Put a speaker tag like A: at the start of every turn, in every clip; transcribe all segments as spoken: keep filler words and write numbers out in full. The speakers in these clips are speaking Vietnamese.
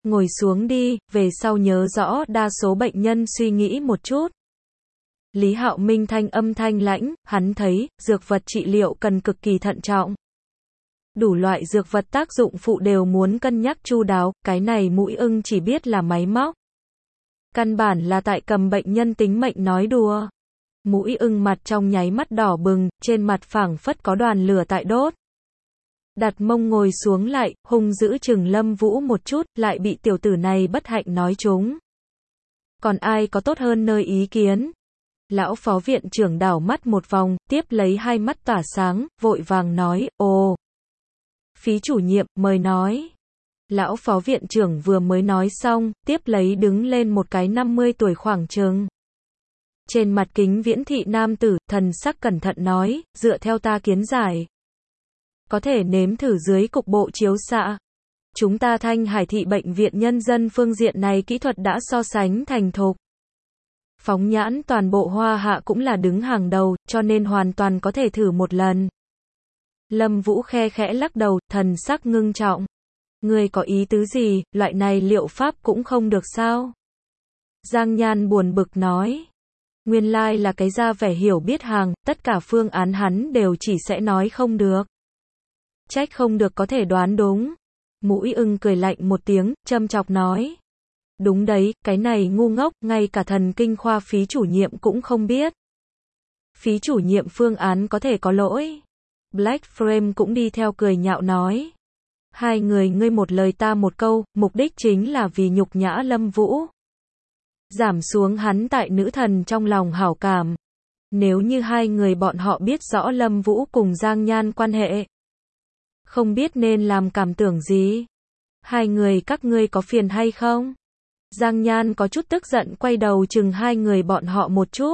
A: Ngồi xuống đi, về sau nhớ rõ đa số bệnh nhân suy nghĩ một chút. Lý Hạo Minh thanh âm thanh lãnh, hắn thấy, dược vật trị liệu cần cực kỳ thận trọng. Đủ loại dược vật tác dụng phụ đều muốn cân nhắc chu đáo, cái này Mũi Ưng chỉ biết là máy móc. Căn bản là tại cầm bệnh nhân tính mệnh nói đùa. Mũi Ưng mặt trong nháy mắt đỏ bừng, trên mặt phảng phất có đoàn lửa tại đốt. Đặt mông ngồi xuống lại, hung dữ chừng Lâm Vũ một chút, lại bị tiểu tử này bất hạnh nói trúng. Còn ai có tốt hơn nơi ý kiến? Lão phó viện trưởng đảo mắt một vòng, tiếp lấy hai mắt tỏa sáng, vội vàng nói, ồ. Phí chủ nhiệm, mời nói. Lão phó viện trưởng vừa mới nói xong, tiếp lấy đứng lên một cái năm mươi tuổi khoảng chừng. Trên mặt kính viễn thị nam tử, thần sắc cẩn thận nói, dựa theo ta kiến giải. Có thể nếm thử dưới cục bộ chiếu xạ. Chúng ta Thanh Hải thị bệnh viện nhân dân phương diện này kỹ thuật đã so sánh thành thục. Phóng nhãn toàn bộ Hoa Hạ cũng là đứng hàng đầu, cho nên hoàn toàn có thể thử một lần. Lâm Vũ khe khẽ lắc đầu, thần sắc ngưng trọng. Ngươi có ý tứ gì, loại này liệu pháp cũng không được sao? Giang Nhan buồn bực nói. Nguyên lai là cái ra vẻ hiểu biết hàng, tất cả phương án hắn đều chỉ sẽ nói không được. Trách không được có thể đoán đúng. Mũi Ưng cười lạnh một tiếng, châm chọc nói. Đúng đấy, cái này ngu ngốc, ngay cả thần kinh khoa phí chủ nhiệm cũng không biết. Phí chủ nhiệm phương án có thể có lỗi. Black Frame cũng đi theo cười nhạo nói. Hai người ngươi một lời ta một câu, mục đích chính là vì nhục nhã Lâm Vũ. Giảm xuống hắn tại nữ thần trong lòng hảo cảm. Nếu như hai người bọn họ biết rõ Lâm Vũ cùng Giang Nhan quan hệ. Không biết nên làm cảm tưởng gì. Hai người các ngươi có phiền hay không? Giang Nhan có chút tức giận quay đầu chừng hai người bọn họ một chút.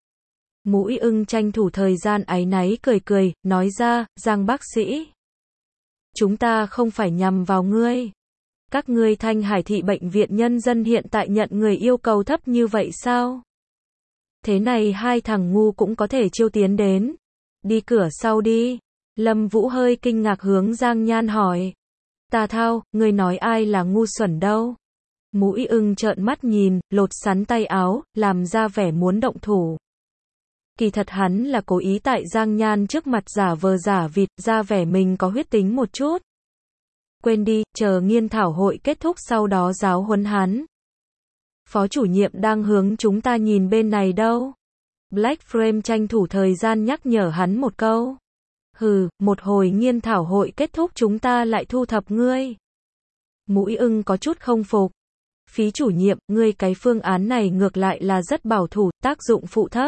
A: Mũi Ưng tranh thủ thời gian áy náy cười cười, nói ra, Giang bác sĩ. Chúng ta không phải nhằm vào ngươi. Các ngươi Thanh Hải thị bệnh viện nhân dân hiện tại nhận người yêu cầu thấp như vậy sao? Thế này hai thằng ngu cũng có thể chiêu tiến đến. Đi cửa sau đi. Lâm Vũ hơi kinh ngạc hướng Giang Nhan hỏi. Tà Thao, ngươi nói ai là ngu xuẩn đâu? Mũi Ưng trợn mắt nhìn, lột sắn tay áo, làm ra vẻ muốn động thủ. Kỳ thật hắn là cố ý tại Giang Nhan trước mặt giả vờ giả vịt, ra vẻ mình có huyết tính một chút. Quên đi, chờ nghiên thảo hội kết thúc sau đó giáo huấn hắn. Phó chủ nhiệm đang hướng chúng ta nhìn bên này đâu. Black Frame tranh thủ thời gian nhắc nhở hắn một câu. Hừ, một hồi nghiên thảo hội kết thúc chúng ta lại thu thập ngươi. Mũi Ưng có chút không phục. Phí chủ nhiệm, ngươi cái phương án này ngược lại là rất bảo thủ, tác dụng phụ thấp.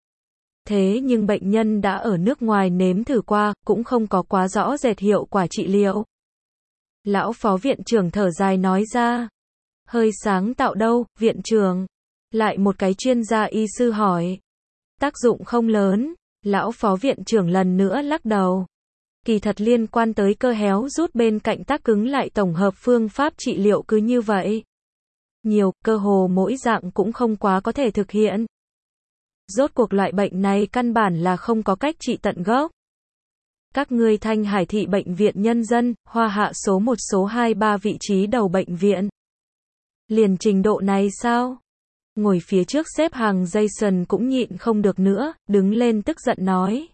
A: Thế nhưng bệnh nhân đã ở nước ngoài nếm thử qua, cũng không có quá rõ rệt hiệu quả trị liệu. Lão phó viện trưởng thở dài nói ra. Hơi sáng tạo đâu, viện trưởng? Lại một cái chuyên gia y sư hỏi. Tác dụng không lớn. Lão phó viện trưởng lần nữa lắc đầu. Kỳ thật liên quan tới cơ héo rút bên cạnh tác cứng lại tổng hợp phương pháp trị liệu cứ như vậy. Nhiều, cơ hồ mỗi dạng cũng không quá có thể thực hiện. Rốt cuộc loại bệnh này căn bản là không có cách trị tận gốc. Các ngươi Thanh Hải thị bệnh viện nhân dân, Hoa Hạ số một số hai ba vị trí đầu bệnh viện. Liền trình độ này sao? Ngồi phía trước xếp hàng Jason cũng nhịn không được nữa, đứng lên tức giận nói.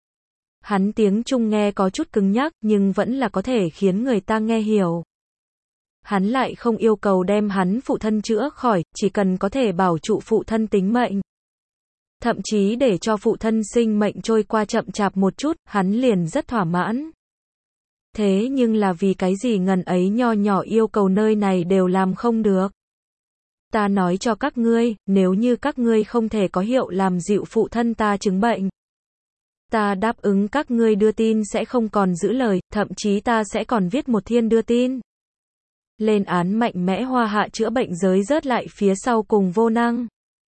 A: Hắn tiếng Trung nghe có chút cứng nhắc, nhưng vẫn là có thể khiến người ta nghe hiểu. Hắn lại không yêu cầu đem hắn phụ thân chữa khỏi, chỉ cần có thể bảo trụ phụ thân tính mệnh. Thậm chí để cho phụ thân sinh mệnh trôi qua chậm chạp một chút, hắn liền rất thỏa mãn. Thế nhưng là vì cái gì ngần ấy nho nhỏ yêu cầu nơi này đều làm không được. Ta nói cho các ngươi, nếu như các ngươi không thể có hiệu làm dịu phụ thân ta chứng bệnh. Ta đáp ứng các ngươi đưa tin sẽ không còn giữ lời, thậm chí ta sẽ còn viết một thiên đưa tin. Lên án mạnh mẽ Hoa Hạ chữa bệnh giới rớt lại phía sau cùng vô năng.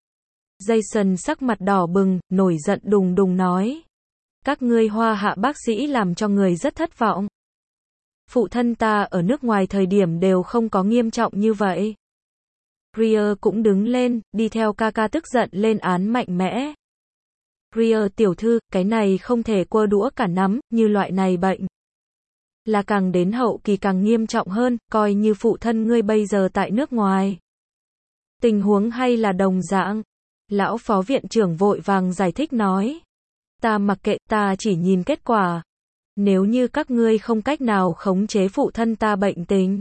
A: Jason sắc mặt đỏ bừng, nổi giận đùng đùng nói. Các ngươi Hoa Hạ bác sĩ làm cho người rất thất vọng. Phụ thân ta ở nước ngoài thời điểm đều không có nghiêm trọng như vậy. Priya cũng đứng lên, đi theo ca ca tức giận lên án mạnh mẽ. Priya tiểu thư, cái này không thể quơ đũa cả nắm, như loại này bệnh. Là càng đến hậu kỳ càng nghiêm trọng hơn, coi như phụ thân ngươi bây giờ tại nước ngoài. Tình huống hay là đồng dạng. Lão phó viện trưởng vội vàng giải thích nói. Ta mặc kệ, ta chỉ nhìn kết quả. Nếu như các ngươi không cách nào khống chế phụ thân ta bệnh tình,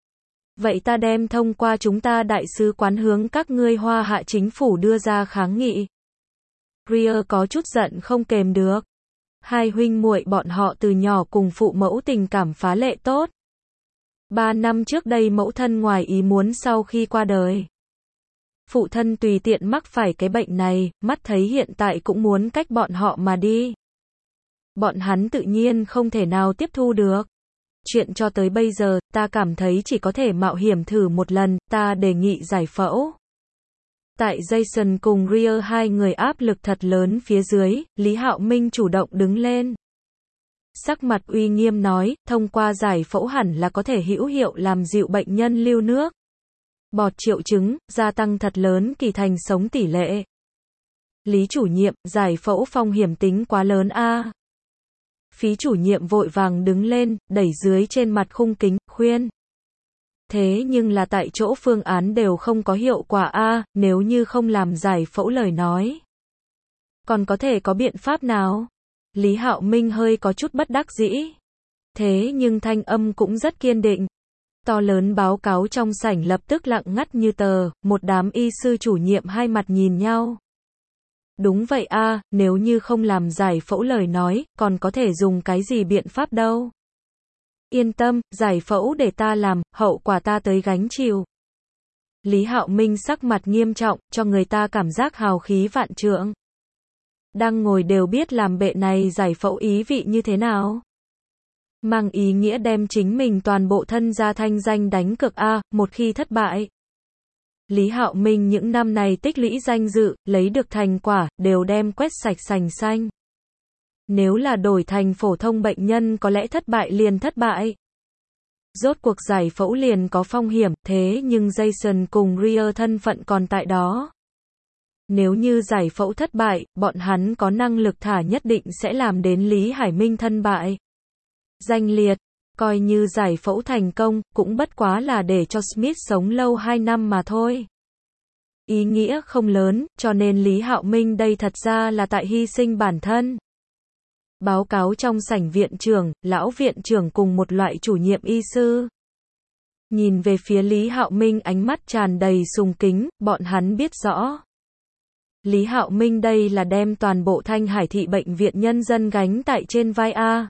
A: vậy ta đem thông qua chúng ta đại sứ quán hướng các ngươi Hoa Hạ chính phủ đưa ra kháng nghị. Greer có chút giận không kềm được. Hai huynh muội bọn họ từ nhỏ cùng phụ mẫu tình cảm phá lệ tốt. Ba năm trước đây mẫu thân ngoài ý muốn sau khi qua đời. Phụ thân tùy tiện mắc phải cái bệnh này, mắt thấy hiện tại cũng muốn cách bọn họ mà đi. Bọn hắn tự nhiên không thể nào tiếp thu được. Chuyện cho tới bây giờ, ta cảm thấy chỉ có thể mạo hiểm thử một lần, ta đề nghị giải phẫu. Tại Jason cùng Greer hai người áp lực thật lớn phía dưới, Lý Hạo Minh chủ động đứng lên. Sắc mặt uy nghiêm nói, thông qua giải phẫu hẳn là có thể hữu hiệu làm dịu bệnh nhân lưu nước. Bọt triệu chứng, gia tăng thật lớn kỳ thành sống tỷ lệ. Lý chủ nhiệm, giải phẫu phong hiểm tính quá lớn a. Phí chủ nhiệm vội vàng đứng lên, đẩy dưới trên mặt khung kính, khuyên. Thế nhưng là tại chỗ phương án đều không có hiệu quả a, nếu như không làm giải phẫu lời nói. Còn có thể có biện pháp nào? Lý Hạo Minh hơi có chút bất đắc dĩ. Thế nhưng thanh âm cũng rất kiên định. To lớn báo cáo trong sảnh lập tức lặng ngắt như tờ, một đám y sư chủ nhiệm hai mặt nhìn nhau. Đúng vậy a, nếu như không làm giải phẫu lời nói, còn có thể dùng cái gì biện pháp đâu. Yên tâm, giải phẫu để ta làm, hậu quả ta tới gánh chịu. Lý Hạo Minh sắc mặt nghiêm trọng, cho người ta cảm giác hào khí vạn trượng. Đang ngồi đều biết làm bệ này giải phẫu ý vị như thế nào. Mang ý nghĩa đem chính mình toàn bộ thân gia thanh danh đánh cược a, một khi thất bại. Lý Hạo Minh những năm này tích lũy danh dự, lấy được thành quả, đều đem quét sạch sành xanh. Nếu là đổi thành phổ thông bệnh nhân có lẽ thất bại liền thất bại. Rốt cuộc giải phẫu liền có phong hiểm, thế nhưng Jason cùng Greer thân phận còn tại đó. Nếu như giải phẫu thất bại, bọn hắn có năng lực thả nhất định sẽ làm đến Lý Hải Minh thân bại. Danh liệt, coi như giải phẫu thành công, cũng bất quá là để cho Smith sống lâu hai năm mà thôi. Ý nghĩa không lớn, cho nên Lý Hạo Minh đây thật ra là tại hy sinh bản thân. Báo cáo trong sảnh viện trưởng, lão viện trưởng cùng một loại chủ nhiệm y sư. Nhìn về phía Lý Hạo Minh ánh mắt tràn đầy sùng kính, bọn hắn biết rõ. Lý Hạo Minh đây là đem toàn bộ Thanh Hải thị bệnh viện nhân dân gánh tại trên vai a.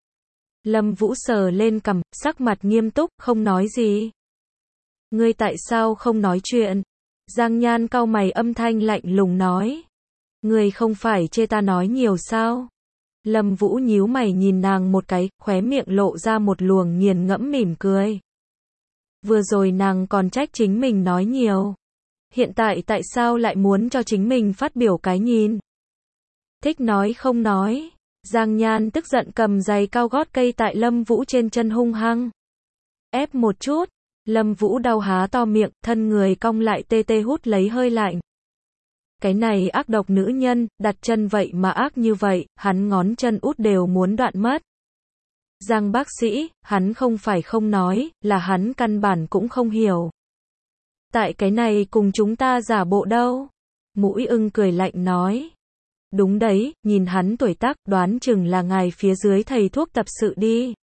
A: Lâm Vũ sờ lên cằm, sắc mặt nghiêm túc, không nói gì. Ngươi tại sao không nói chuyện? Giang Nhan cau mày âm thanh lạnh lùng nói. Ngươi không phải chê ta nói nhiều sao? Lâm Vũ nhíu mày nhìn nàng một cái, khóe miệng lộ ra một luồng nghiền ngẫm mỉm cười. Vừa rồi nàng còn trách chính mình nói nhiều. Hiện tại tại sao lại muốn cho chính mình phát biểu cái nhìn? Thích nói không nói. Giang Nhan tức giận cầm giày cao gót cây tại Lâm Vũ trên chân hung hăng. Ép một chút. Lâm Vũ đau há to miệng, thân người cong lại tê tê hút lấy hơi lạnh. Cái này ác độc nữ nhân, đặt chân vậy mà ác như vậy, hắn ngón chân út đều muốn đoạn mất. Giang bác sĩ, hắn không phải không nói, là hắn căn bản cũng không hiểu. Tại cái này cùng chúng ta giả bộ đâu? Mũi ưng cười lạnh nói. Đúng đấy, nhìn hắn tuổi tác, đoán chừng là ngài phía dưới thầy thuốc tập sự đi.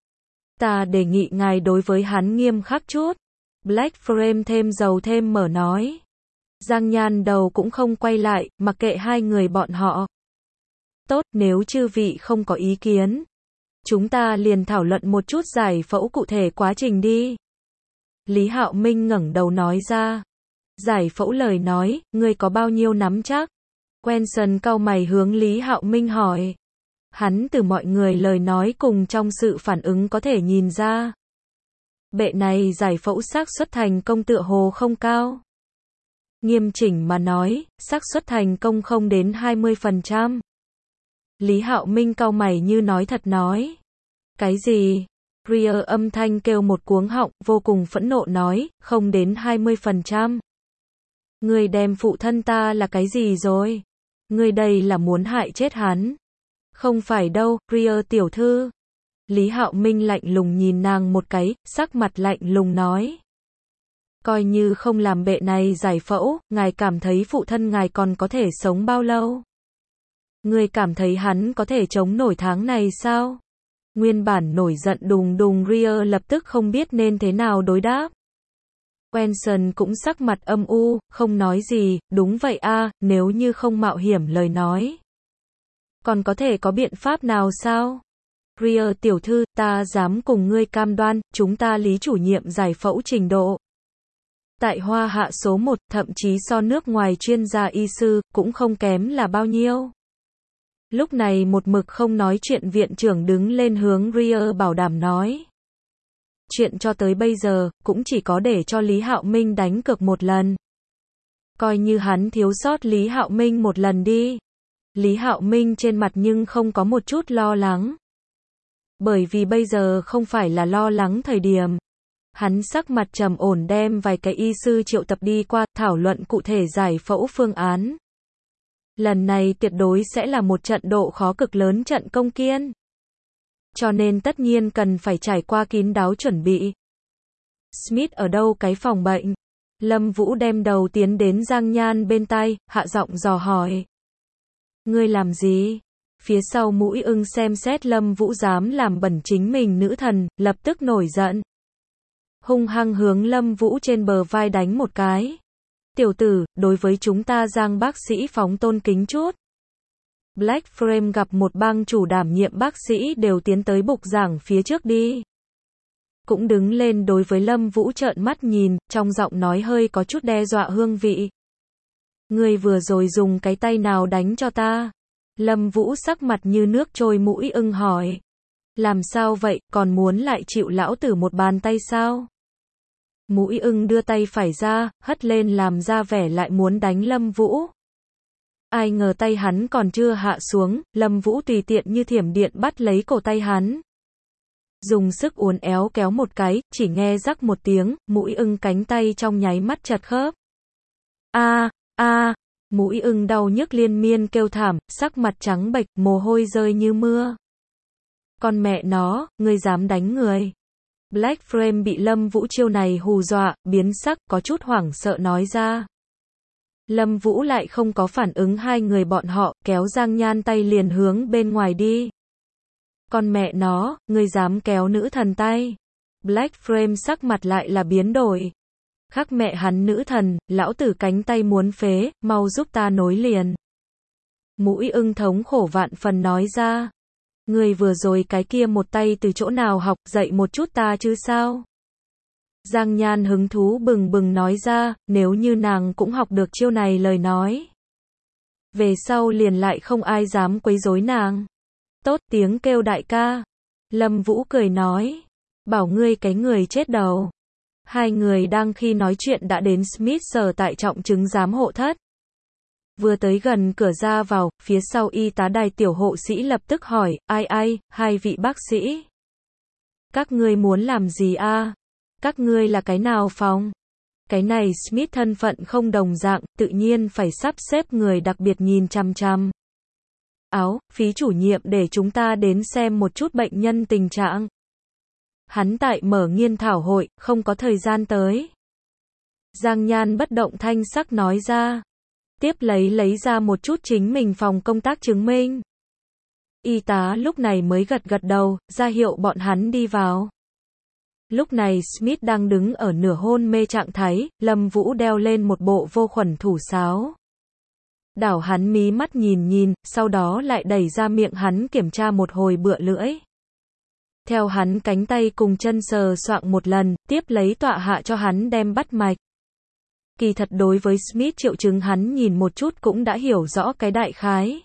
A: Ta đề nghị ngài đối với hắn nghiêm khắc chút. Black Frame thêm dầu thêm mở nói. Giang Nhan đầu cũng không quay lại, mặc kệ hai người bọn họ. Tốt, nếu chư vị không có ý kiến, chúng ta liền thảo luận một chút giải phẫu cụ thể quá trình đi. Lý Hạo Minh ngẩng đầu nói ra. Giải phẫu lời nói, ngươi có bao nhiêu nắm chắc? Quenson cau mày hướng Lý Hạo Minh hỏi. Hắn từ mọi người lời nói cùng trong sự phản ứng có thể nhìn ra. Bệ này giải phẫu xác suất thành công tựa hồ không cao. Nghiêm chỉnh mà nói, xác suất thành công không đến hai mươi phần trăm. Lý Hạo Minh cau mày như nói thật nói. Cái gì? Greer âm thanh kêu một cuống họng, vô cùng phẫn nộ nói, không đến hai mươi phần trăm. Ngươi đem phụ thân ta là cái gì rồi? Ngươi đây là muốn hại chết hắn. Không phải đâu, Greer tiểu thư. Lý Hạo Minh lạnh lùng nhìn nàng một cái, sắc mặt lạnh lùng nói. Coi như không làm bệ này giải phẫu, ngài cảm thấy phụ thân ngài còn có thể sống bao lâu? Ngươi cảm thấy hắn có thể chống nổi tháng này sao? Nguyên bản nổi giận đùng đùng Greer lập tức không biết nên thế nào đối đáp. Wenson cũng sắc mặt âm u, không nói gì, đúng vậy a, nếu như không mạo hiểm lời nói. Còn có thể có biện pháp nào sao? Greer tiểu thư, ta dám cùng ngươi cam đoan, chúng ta Lý chủ nhiệm giải phẫu trình độ. Tại Hoa Hạ số một, thậm chí so nước ngoài chuyên gia y sư, cũng không kém là bao nhiêu. Lúc này một mực không nói chuyện viện trưởng đứng lên hướng Greer bảo đảm nói. Chuyện cho tới bây giờ, cũng chỉ có để cho Lý Hạo Minh đánh cược một lần. Coi như hắn thiếu sót Lý Hạo Minh một lần đi. Lý Hạo Minh trên mặt nhưng không có một chút lo lắng. Bởi vì bây giờ không phải là lo lắng thời điểm. Hắn sắc mặt trầm ổn đem vài cái y sư triệu tập đi qua, thảo luận cụ thể giải phẫu phương án. Lần này tuyệt đối sẽ là một trận độ khó cực lớn trận công kiên. Cho nên tất nhiên cần phải trải qua kín đáo chuẩn bị. Smith ở đâu cái phòng bệnh? Lâm Vũ đem đầu tiến đến Giang Nhan bên tai, hạ giọng dò hỏi. Ngươi làm gì? Phía sau Mũi Ưng xem xét Lâm Vũ dám làm bẩn chính mình nữ thần, lập tức nổi giận. Hung hăng hướng Lâm Vũ trên bờ vai đánh một cái. Tiểu tử, đối với chúng ta Giang bác sĩ phóng tôn kính chút. Black Frame gặp một bang chủ đảm nhiệm bác sĩ đều tiến tới bục giảng phía trước đi. Cũng đứng lên đối với Lâm Vũ trợn mắt nhìn, trong giọng nói hơi có chút đe dọa hương vị. Ngươi vừa rồi dùng cái tay nào đánh cho ta? Lâm Vũ sắc mặt như nước trôi. Mũi Ưng hỏi. Làm sao vậy, còn muốn lại chịu lão tử một bàn tay sao? Mũi Ưng đưa tay phải ra, hất lên làm ra vẻ lại muốn đánh Lâm Vũ. Ai ngờ tay hắn còn chưa hạ xuống, Lâm Vũ tùy tiện như thiểm điện bắt lấy cổ tay hắn. Dùng sức uốn éo kéo một cái, chỉ nghe rắc một tiếng, Mũi Ưng cánh tay trong nháy mắt chật khớp. A, a, Mũi Ưng đau nhức liên miên kêu thảm, sắc mặt trắng bệch, mồ hôi rơi như mưa. Con mẹ nó, ngươi dám đánh người. Black Frame bị Lâm Vũ chiêu này hù dọa, biến sắc, có chút hoảng sợ nói ra. Lâm Vũ lại không có phản ứng hai người bọn họ, kéo Giang Nhan tay liền hướng bên ngoài đi. Con mẹ nó, ngươi dám kéo nữ thần tay. Black Frame sắc mặt lại là biến đổi. Khắc mẹ hắn nữ thần, lão tử cánh tay muốn phế, mau giúp ta nối liền. Mũi Ưng thống khổ vạn phần nói ra. Ngươi vừa rồi cái kia một tay từ chỗ nào học, dạy một chút ta chứ sao? Giang Nhan hứng thú bừng bừng nói ra, nếu như nàng cũng học được chiêu này lời nói. Về sau liền lại không ai dám quấy rối nàng. Tốt, tiếng kêu đại ca. Lâm Vũ cười nói. Bảo ngươi cái người chết đầu. Hai người đang khi nói chuyện đã đến Smith sở tại trọng chứng giám hộ thất. Vừa tới gần cửa ra vào, phía sau y tá đài tiểu hộ sĩ lập tức hỏi, ai ai, hai vị bác sĩ. Các ngươi muốn làm gì a? Các ngươi là cái nào phòng? Cái này Smith thân phận không đồng dạng, tự nhiên phải sắp xếp người đặc biệt nhìn chằm chằm. Áo, phí chủ nhiệm để chúng ta đến xem một chút bệnh nhân tình trạng. Hắn tại mở nghiên thảo hội, không có thời gian tới. Giang Nhan bất động thanh sắc nói ra. Tiếp lấy lấy ra một chút chính mình phòng công tác chứng minh. Y tá lúc này mới gật gật đầu, ra hiệu bọn hắn đi vào. Lúc này Smith đang đứng ở nửa hôn mê trạng thái, Lâm Vũ đeo lên một bộ vô khuẩn thủ sáo. Đảo hắn mí mắt nhìn nhìn, sau đó lại đẩy ra miệng hắn kiểm tra một hồi bựa lưỡi. Theo hắn cánh tay cùng chân sờ soạng một lần, tiếp lấy tọa hạ cho hắn đem bắt mạch. Kỳ thật đối với Smith triệu chứng hắn nhìn một chút cũng đã hiểu rõ cái đại khái.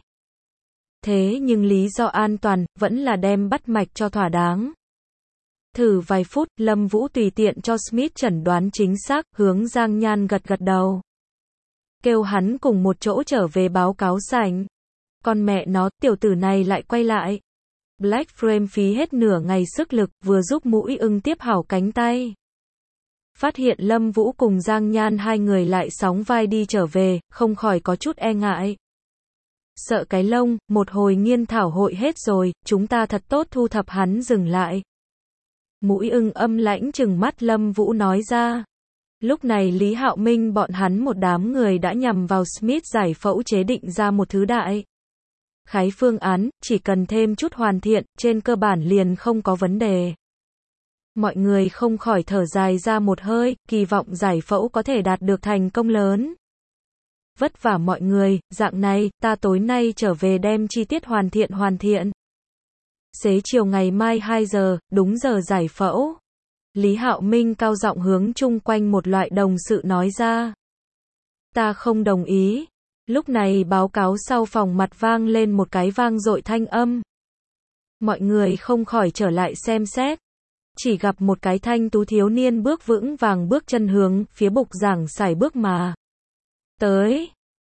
A: Thế nhưng lý do an toàn, vẫn là đem bắt mạch cho thỏa đáng. Thử vài phút, Lâm Vũ tùy tiện cho Smith chẩn đoán chính xác, hướng Giang Nhan gật gật đầu. Kêu hắn cùng một chỗ trở về báo cáo sảnh. Con mẹ nó, tiểu tử này lại quay lại. Black Frame phí hết nửa ngày sức lực, vừa giúp Mũi Ưng tiếp hảo cánh tay. Phát hiện Lâm Vũ cùng Giang Nhan hai người lại sóng vai đi trở về, không khỏi có chút e ngại. Sợ cái lông, một hồi nghiên thảo hội hết rồi, chúng ta thật tốt thu thập hắn dừng lại. Mũi ưng âm lãnh trừng mắt Lâm Vũ nói ra. Lúc này Lý Hạo Minh bọn hắn một đám người đã nhằm vào Smith giải phẫu chế định ra một thứ đại khái phương án, chỉ cần thêm chút hoàn thiện, trên cơ bản liền không có vấn đề. Mọi người không khỏi thở dài ra một hơi, kỳ vọng giải phẫu có thể đạt được thành công lớn. Vất vả mọi người, dạng này, ta tối nay trở về đem chi tiết hoàn thiện hoàn thiện. Xế chiều ngày mai hai giờ, đúng giờ giải phẫu. Lý Hạo Minh cao giọng hướng chung quanh một loại đồng sự nói ra. Ta không đồng ý. Lúc này báo cáo sau phòng mặt vang lên một cái vang dội thanh âm. Mọi người không khỏi trở lại xem xét. Chỉ gặp một cái thanh tú thiếu niên bước vững vàng bước chân hướng phía bục giảng sải bước mà tới.